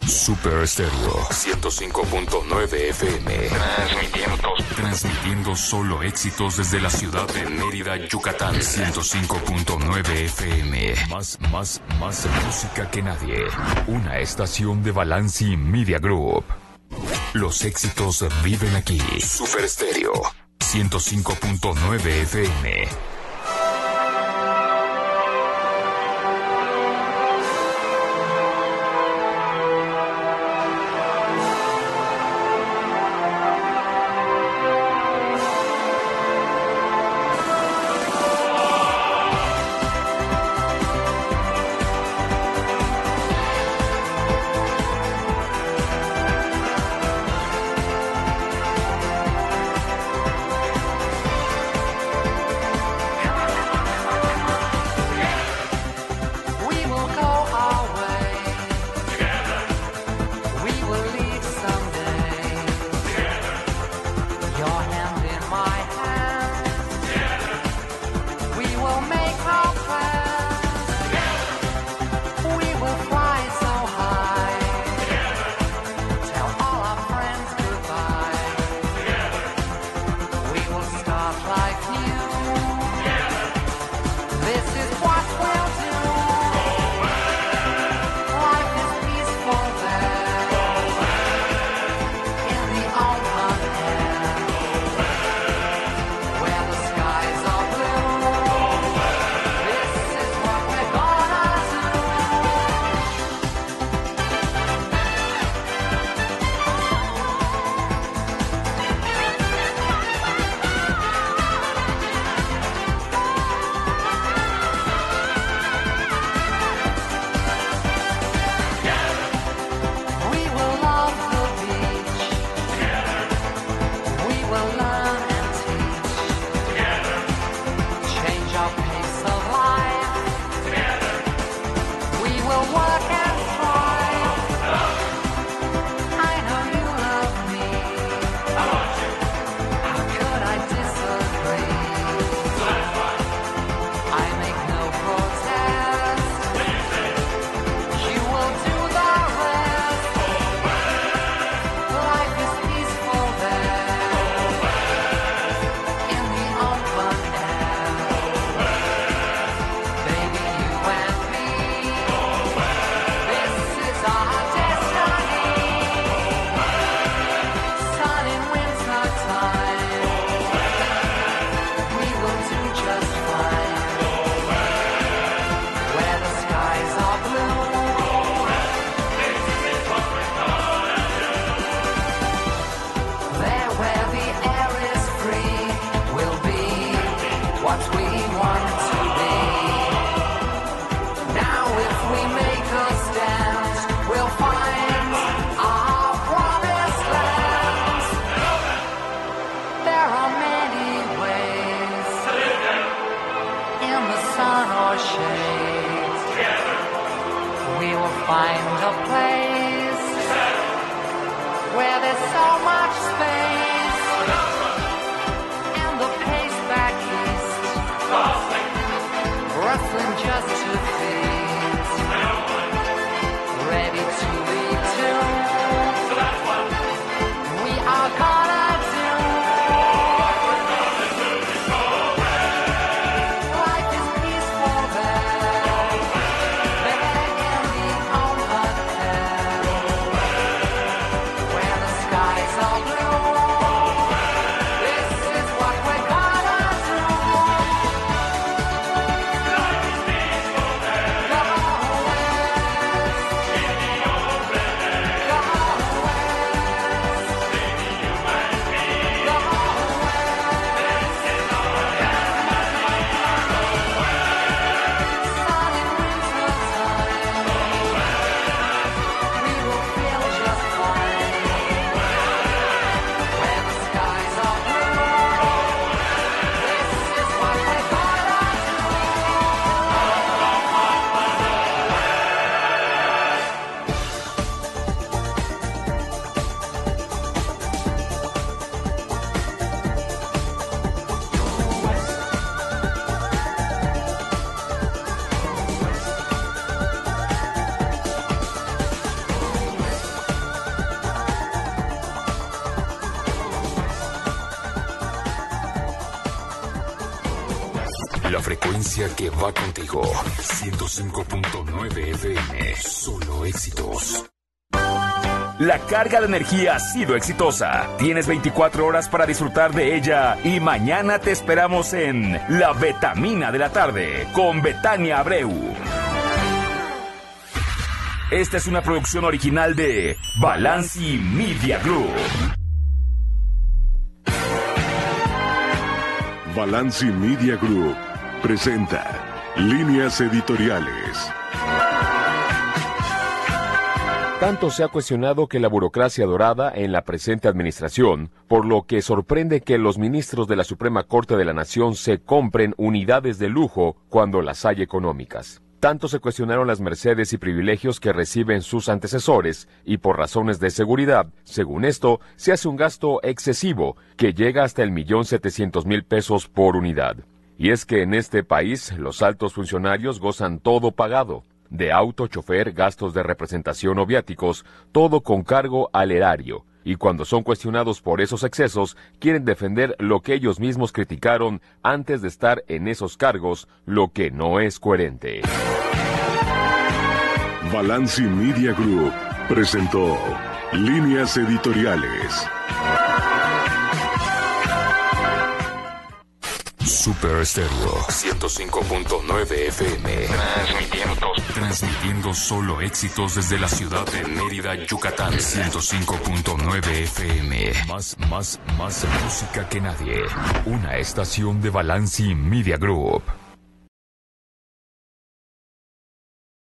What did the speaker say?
Super Estéreo 105.9 FM. Transmitiendo solo éxitos desde la ciudad de Mérida, Yucatán. 105.9 FM. Más música que nadie. Una estación de Balanci Media Group. Los éxitos viven aquí. Super Estéreo 105.9 FM. La frecuencia que va contigo. 105.9 FM. Solo éxitos. La carga de energía ha sido exitosa. Tienes 24 horas para disfrutar de ella y mañana te esperamos en La Betamina de la Tarde con Betania Abreu. Esta es una producción original de Balanci Media Group. Balanci Media Group presenta Líneas Editoriales. Tanto se ha cuestionado que la burocracia dorada en la presente administración, por lo que sorprende que los ministros de la Suprema Corte de la Nación se compren unidades de lujo cuando las hay económicas. Tanto se cuestionaron las mercedes y privilegios que reciben sus antecesores y por razones de seguridad, según esto, se hace un gasto excesivo que llega hasta el 1.700.000 pesos por unidad. Y es que en este país los altos funcionarios gozan todo pagado. De auto, chofer, gastos de representación o viáticos, todo con cargo al erario. Y cuando son cuestionados por esos excesos, quieren defender lo que ellos mismos criticaron antes de estar en esos cargos, lo que no es coherente. Balanci Media Group presentó Líneas Editoriales. Super Estéreo 105.9 FM. Transmitiendo solo éxitos desde la ciudad de Mérida, Yucatán. 105.9 FM. Más música que nadie. Una estación de Balanci Media Group.